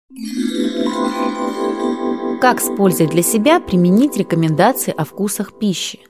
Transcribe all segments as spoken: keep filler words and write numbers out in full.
Как с пользой для себя применить рекомендации о вкусах пищи?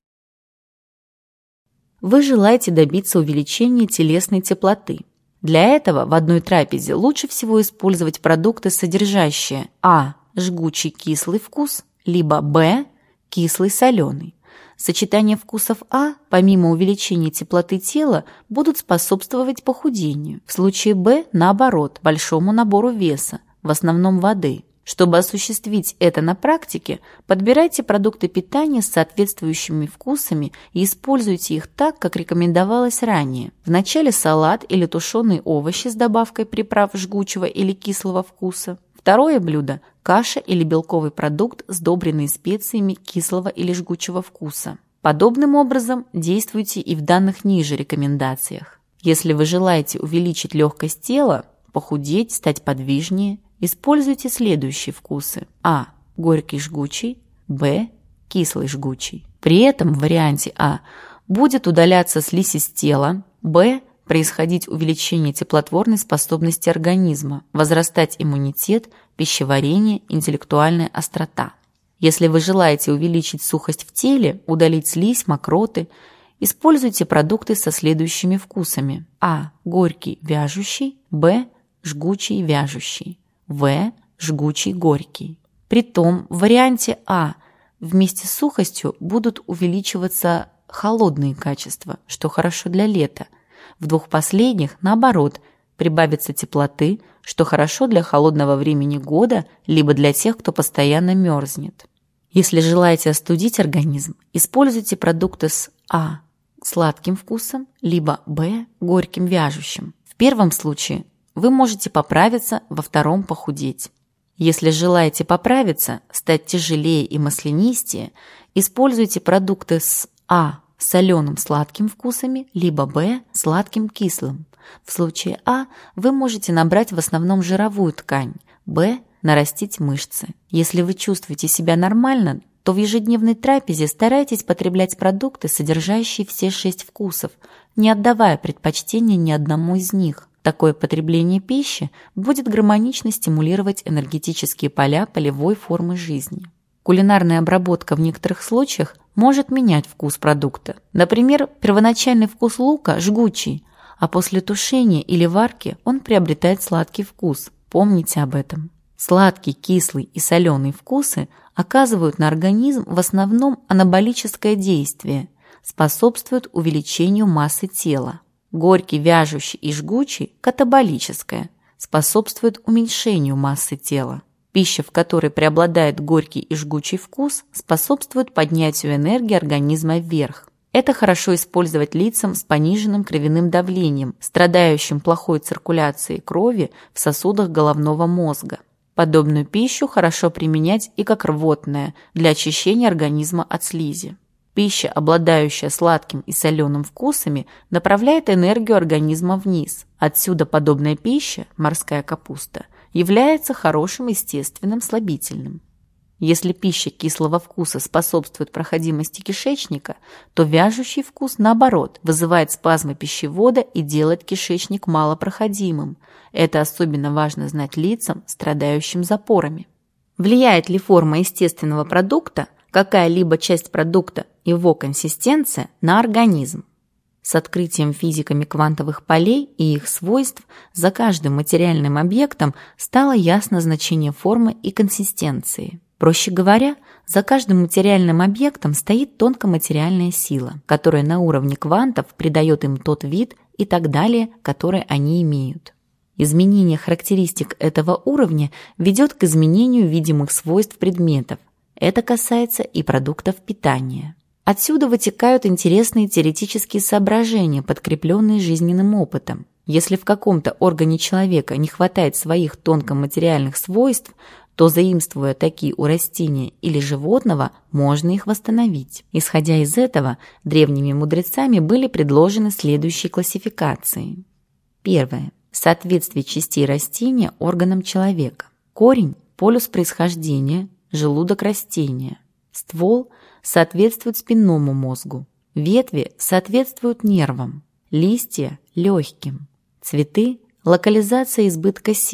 Вы желаете добиться увеличения телесной теплоты. Для этого в одной трапезе лучше всего использовать продукты, содержащие а. жгучий кислый вкус, либо б. кислый соленый. Сочетание вкусов А, помимо увеличения теплоты тела, будут способствовать похудению. В случае Б, наоборот, большому набору веса, в основном воды. Чтобы осуществить это на практике, подбирайте продукты питания с соответствующими вкусами и используйте их так, как рекомендовалось ранее. Вначале салат или тушеные овощи с добавкой приправ жгучего или кислого вкуса. Второе блюдо – каша или белковый продукт, сдобренный специями кислого или жгучего вкуса. Подобным образом действуйте и в данных ниже рекомендациях. Если вы желаете увеличить легкость тела, похудеть, стать подвижнее, используйте следующие вкусы. А. Горький жгучий. Б. Кислый жгучий. При этом в варианте А будет удаляться слизь из тела. Б. Происходить увеличение теплотворной способности организма, возрастать иммунитет, пищеварение, интеллектуальная острота. Если вы желаете увеличить сухость в теле, удалить слизь, мокроты, используйте продукты со следующими вкусами. А. Горький вяжущий. Б. Жгучий вяжущий. В. Жгучий горький. Притом в варианте А вместе с сухостью будут увеличиваться холодные качества, что хорошо для лета. В двух последних, наоборот, прибавится теплоты, что хорошо для холодного времени года, либо для тех, кто постоянно мерзнет. Если желаете остудить организм, используйте продукты с А. сладким вкусом, либо Б. горьким вяжущим. В первом случае вы можете поправиться, во втором похудеть. Если желаете поправиться, стать тяжелее и маслянистее, используйте продукты с А. соленым сладким вкусами, либо Б. сладким кислым. В случае А вы можете набрать в основном жировую ткань, Б. нарастить мышцы. Если вы чувствуете себя нормально, то в ежедневной трапезе старайтесь потреблять продукты, содержащие все шесть вкусов, не отдавая предпочтения ни одному из них. Такое потребление пищи будет гармонично стимулировать энергетические поля полевой формы жизни. Кулинарная обработка в некоторых случаях может менять вкус продукта. Например, первоначальный вкус лука жгучий, а после тушения или варки он приобретает сладкий вкус. Помните об этом. Сладкий, кислый и соленый вкусы оказывают на организм в основном анаболическое действие, способствуют увеличению массы тела. Горький, вяжущий и жгучий – катаболическое, способствует уменьшению массы тела. Пища, в которой преобладает горький и жгучий вкус, способствует поднятию энергии организма вверх. Это хорошо использовать лицам с пониженным кровяным давлением, страдающим плохой циркуляцией крови в сосудах головного мозга. Подобную пищу хорошо применять и как рвотное для очищения организма от слизи. Пища, обладающая сладким и соленым вкусами, направляет энергию организма вниз. Отсюда подобная пища, морская капуста, является хорошим естественным слабительным. Если пища кислого вкуса способствует проходимости кишечника, то вяжущий вкус, наоборот, вызывает спазмы пищевода и делает кишечник малопроходимым. Это особенно важно знать лицам, страдающим запорами. Влияет ли форма естественного продукта, какая-либо часть продукта, его консистенция на организм? С открытием физиками квантовых полей и их свойств за каждым материальным объектом стало ясно значение формы и консистенции. Проще говоря, за каждым материальным объектом стоит тонкоматериальная сила, которая на уровне квантов придает им тот вид и так далее, который они имеют. Изменение характеристик этого уровня ведет к изменению видимых свойств предметов. Это касается и продуктов питания. Отсюда вытекают интересные теоретические соображения, подкрепленные жизненным опытом. Если в каком-то органе человека не хватает своих тонкоматериальных свойств, то, заимствуя такие у растения или животного, можно их восстановить. Исходя из этого, древними мудрецами были предложены следующие классификации. Первое. Соответствие частей растения органам человека. Корень – полюс происхождения, желудок растения. Ствол соответствует спинному мозгу. Ветви соответствуют нервам. Листья – легким. Цветы – локализация избытка сил.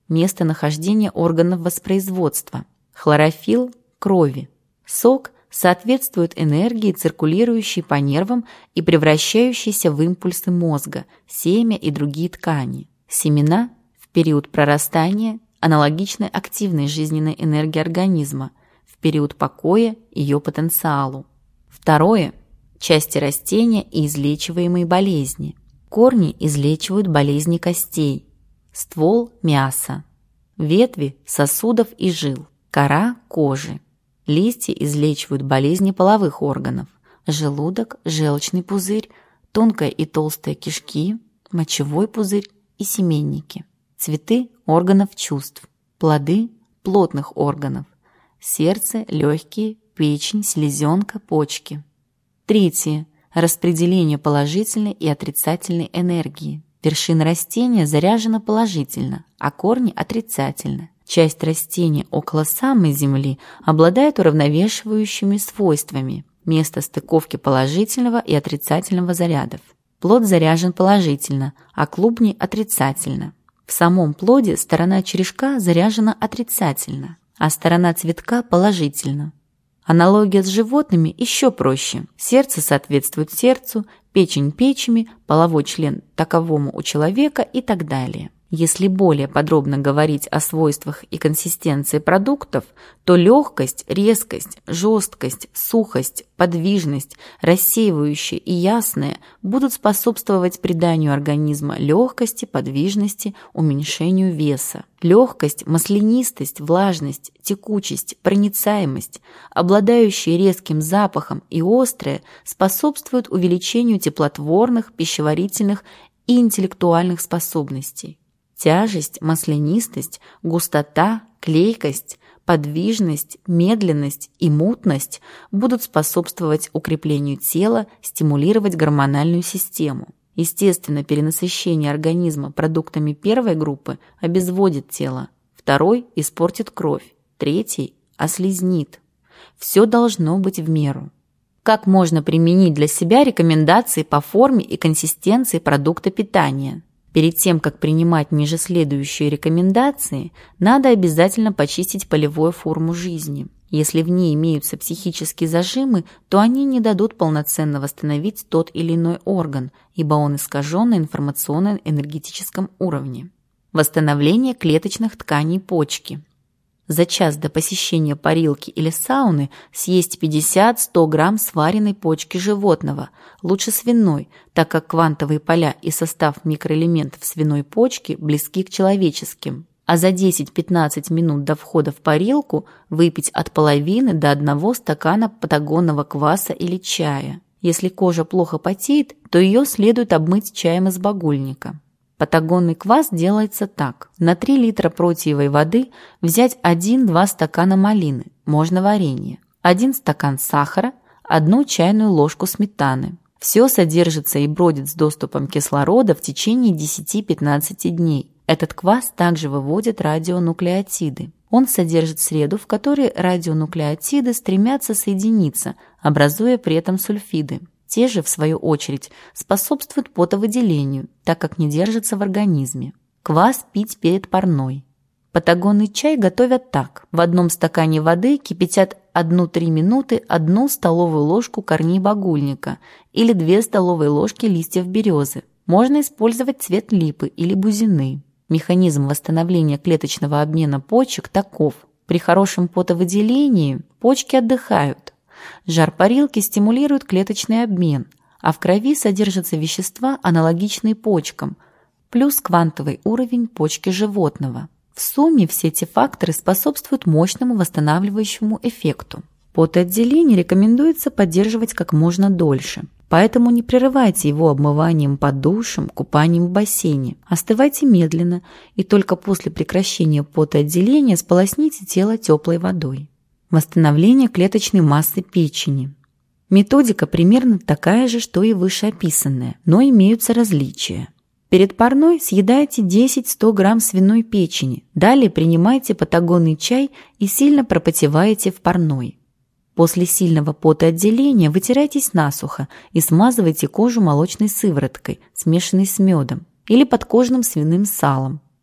местонахождение органов воспроизводства, хлорофилл – крови, сок соответствует энергии, циркулирующей по нервам и превращающейся в импульсы мозга, семя и другие ткани, семена в период прорастания аналогичной активной жизненной энергии организма, в период покоя ее потенциалу. Второе – части растения и излечиваемые болезни. Корни излечивают болезни костей, ствол – мяса, ветви – сосудов и жил, кора – кожи. Листья излечивают болезни половых органов, желудок, желчный пузырь, тонкая и толстая кишки, мочевой пузырь и семенники. Цветы – органов чувств, плоды – плотных органов, сердце, легкие, печень, селезенка, почки. Третье – распределение положительной и отрицательной энергии. Вершина растения заряжена положительно, а корни – отрицательно. Часть растения около самой земли обладает уравновешивающими свойствами. Место стыковки положительного и отрицательного зарядов. Плод заряжен положительно, а клубни – отрицательно. В самом плоде сторона черешка заряжена отрицательно, а сторона цветка – положительно. Аналогия с животными еще проще. Сердце соответствует сердцу, печень – печени, половой член – таковому у человека и так далее. Если более подробно говорить о свойствах и консистенции продуктов, то легкость, резкость, жесткость, сухость, подвижность, рассеивающая и ясная будут способствовать приданию организма легкости, подвижности, уменьшению веса. Легкость, маслянистость, влажность, текучесть, проницаемость, обладающие резким запахом и острые, способствуют увеличению теплотворных, пищеварительных и интеллектуальных способностей. Тяжесть, маслянистость, густота, клейкость, подвижность, медленность и мутность будут способствовать укреплению тела, стимулировать гормональную систему. Естественно, перенасыщение организма продуктами первой группы обезводит тело, второй – испортит кровь, третий – ослизнит. Все должно быть в меру. Как можно применить для себя рекомендации по форме и консистенции продукта питания? Перед тем, как принимать ниже следующие рекомендации, надо обязательно почистить полевую форму жизни. Если в ней имеются психические зажимы, то они не дадут полноценно восстановить тот или иной орган, ибо он искажен на информационно-энергетическом уровне. Восстановление клеточных тканей почки. За час до посещения парилки или сауны съесть пятьдесят-сто грамм сваренной почки животного, лучше свиной, так как квантовые поля и состав микроэлементов свиной почки близки к человеческим. А за десять-пятнадцать минут до входа в парилку выпить от половины до одного стакана патагонного кваса или чая. Если кожа плохо потеет, то ее следует обмыть чаем из багульника. Патагонный квас делается так. На три литра протиевой воды взять один-два стакана малины, можно варенье, один стакан сахара, одну чайную ложку сметаны. Все содержится и бродит с доступом кислорода в течение десяти-пятнадцати дней. Этот квас также выводит радионуклеотиды. Он содержит среду, в которой радионуклеотиды стремятся соединиться, образуя при этом сульфиды. Те же, в свою очередь, способствуют потовыделению, так как не держатся в организме. Квас пить перед парной. Патагонный чай готовят так. В одном стакане воды кипятят одну-три минуты одну столовую ложку корней багульника или две столовые ложки листьев березы. Можно использовать цвет липы или бузины. Механизм восстановления клеточного обмена почек таков. При хорошем потовыделении почки отдыхают. Жар парилки стимулирует клеточный обмен, а в крови содержатся вещества, аналогичные почкам, плюс квантовый уровень почки животного. В сумме все эти факторы способствуют мощному восстанавливающему эффекту. Потоотделение рекомендуется поддерживать как можно дольше, поэтому не прерывайте его обмыванием под душем, купанием в бассейне. Остывайте медленно и только после прекращения потоотделения сполосните тело теплой водой. Восстановление клеточной массы печени. Методика примерно такая же, что и вышеописанная, но имеются различия. Перед парной съедайте десять-сто грамм свиной печени, далее принимайте патагонный чай и сильно пропотеваете в парной. После сильного потоотделения вытирайтесь насухо и смазывайте кожу молочной сывороткой, смешанной с медом, или подкожным свиным салом,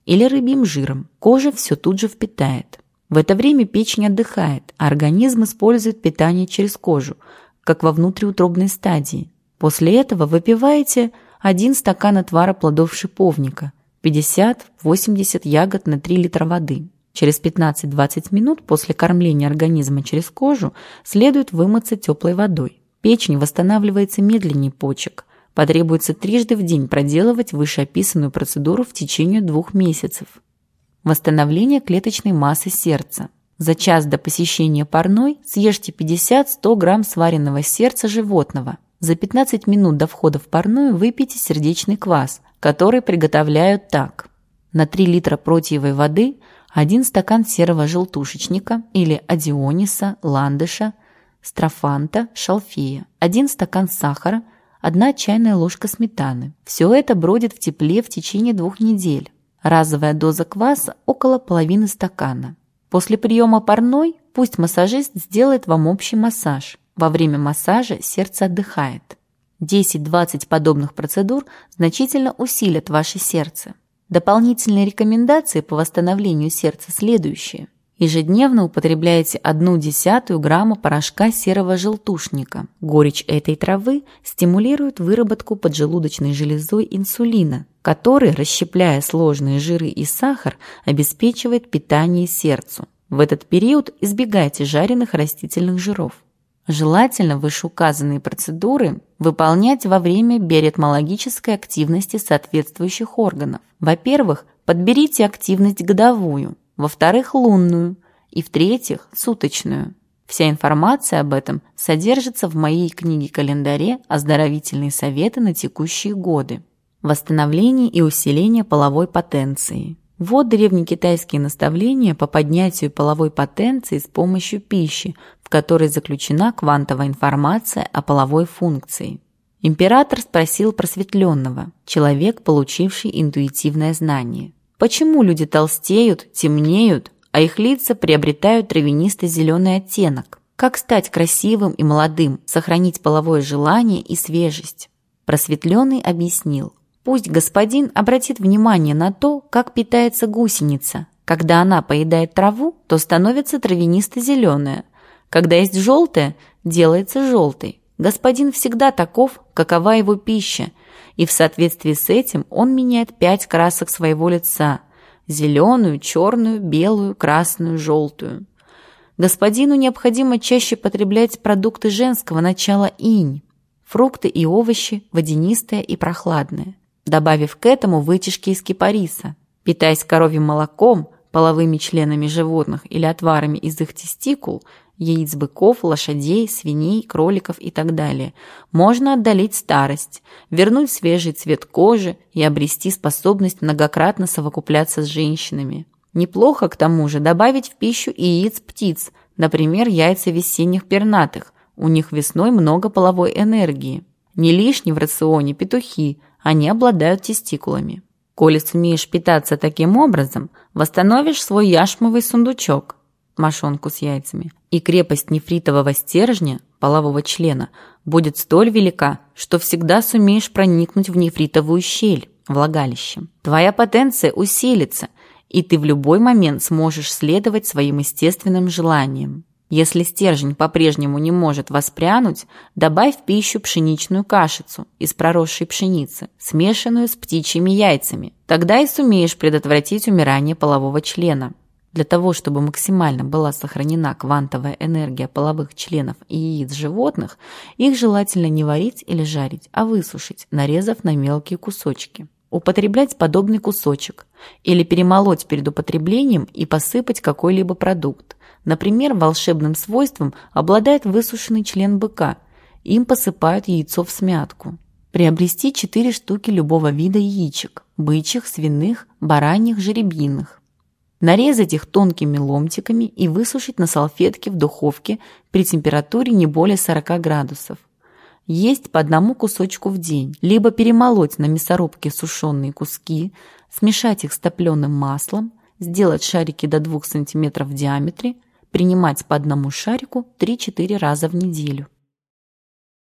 или рыбьим жиром. Кожа все тут же впитает. В это время печень отдыхает, а организм использует питание через кожу, как во внутриутробной стадии. После этого выпиваете один стакан отвара плодов шиповника, пятьдесят-восемьдесят ягод на три литра воды. Через пятнадцать-двадцать минут после кормления организма через кожу следует вымыться теплой водой. Печень восстанавливается медленнее почек. Потребуется трижды в день проделывать вышеописанную процедуру в течение двух месяцев. Восстановление клеточной массы сердца. За час до посещения парной съешьте пятьдесят-сто грамм сваренного сердца животного. За пятнадцать минут до входа в парную выпейте сердечный квас, который приготовляют так. На три литра протиевой воды один стакан серого желтушечника или адиониса, ландыша, строфанта, шалфея, один стакан сахара, одна чайная ложка сметаны. Все это бродит в тепле в течение двух недель. Разовая доза кваса около половины стакана. После приема парной пусть массажист сделает вам общий массаж. Во время массажа сердце отдыхает. десять-двадцать подобных процедур значительно усилят ваше сердце. Дополнительные рекомендации по восстановлению сердца следующие. Ежедневно употребляйте одну десятую грамма порошка серого желтушника. Горечь этой травы стимулирует выработку поджелудочной железой инсулина, который, расщепляя сложные жиры и сахар, обеспечивает питание сердцу. В этот период избегайте жареных растительных жиров. Желательно вышеуказанные процедуры выполнять во время биоритмологической активности соответствующих органов. Во-первых, подберите активность годовую. Во-вторых, лунную. И в-третьих, суточную. Вся информация об этом содержится в моей книге-календаре «Оздоровительные советы на текущие годы». Восстановление и усиление половой потенции. Вот древнекитайские наставления по поднятию половой потенции с помощью пищи, в которой заключена квантовая информация о половой функции. Император спросил просветленного, человек, получивший интуитивное знание. Почему люди толстеют, темнеют, а их лица приобретают травянисто-зеленый оттенок? Как стать красивым и молодым, сохранить половое желание и свежесть? Просветленный объяснил. Пусть господин обратит внимание на то, как питается гусеница. Когда она поедает траву, то становится травянисто-зеленая. Когда есть желтая, делается желтой. Господин всегда таков, какова его пища, и в соответствии с этим он меняет пять красок своего лица – зеленую, черную, белую, красную, желтую. Господину необходимо чаще потреблять продукты женского начала инь, фрукты и овощи, водянистые и прохладные, добавив к этому вытяжки из кипариса. Питаясь коровьим молоком, половыми членами животных или отварами из их тестикул, яиц быков, лошадей, свиней, кроликов и так далее, можно отдалить старость, вернуть свежий цвет кожи и обрести способность многократно совокупляться с женщинами. Неплохо, к тому же, добавить в пищу и яиц птиц, например, яйца весенних пернатых, у них весной много половой энергии. Не лишни в рационе петухи, они обладают тестикулами. Коли сумеешь питаться таким образом, восстановишь свой яшмовый сундучок, мошонку с яйцами, и крепость нефритового стержня, полового члена, будет столь велика, что всегда сумеешь проникнуть в нефритовую щель, влагалище. Твоя потенция усилится, и ты в любой момент сможешь следовать своим естественным желаниям. Если стержень по-прежнему не может воспрянуть, добавь в пищу пшеничную кашицу из проросшей пшеницы, смешанную с птичьими яйцами. Тогда и сумеешь предотвратить умирание полового члена. Для того, чтобы максимально была сохранена квантовая энергия половых членов и яиц животных, их желательно не варить или жарить, а высушить, нарезав на мелкие кусочки. Употреблять подобный кусочек или перемолоть перед употреблением и посыпать какой-либо продукт. Например, волшебным свойством обладает высушенный член быка. Им посыпают яйцо в смятку. Приобрести четыре штуки любого вида яичек – бычьих, свиных, бараньих, жеребьиных. Нарезать их тонкими ломтиками и высушить на салфетке в духовке при температуре не более сорока градусов. Есть по одному кусочку в день, либо перемолоть на мясорубке сушеные куски, смешать их с топленым маслом, сделать шарики до двух сантиметров в диаметре, принимать по одному шарику три-четыре раза в неделю.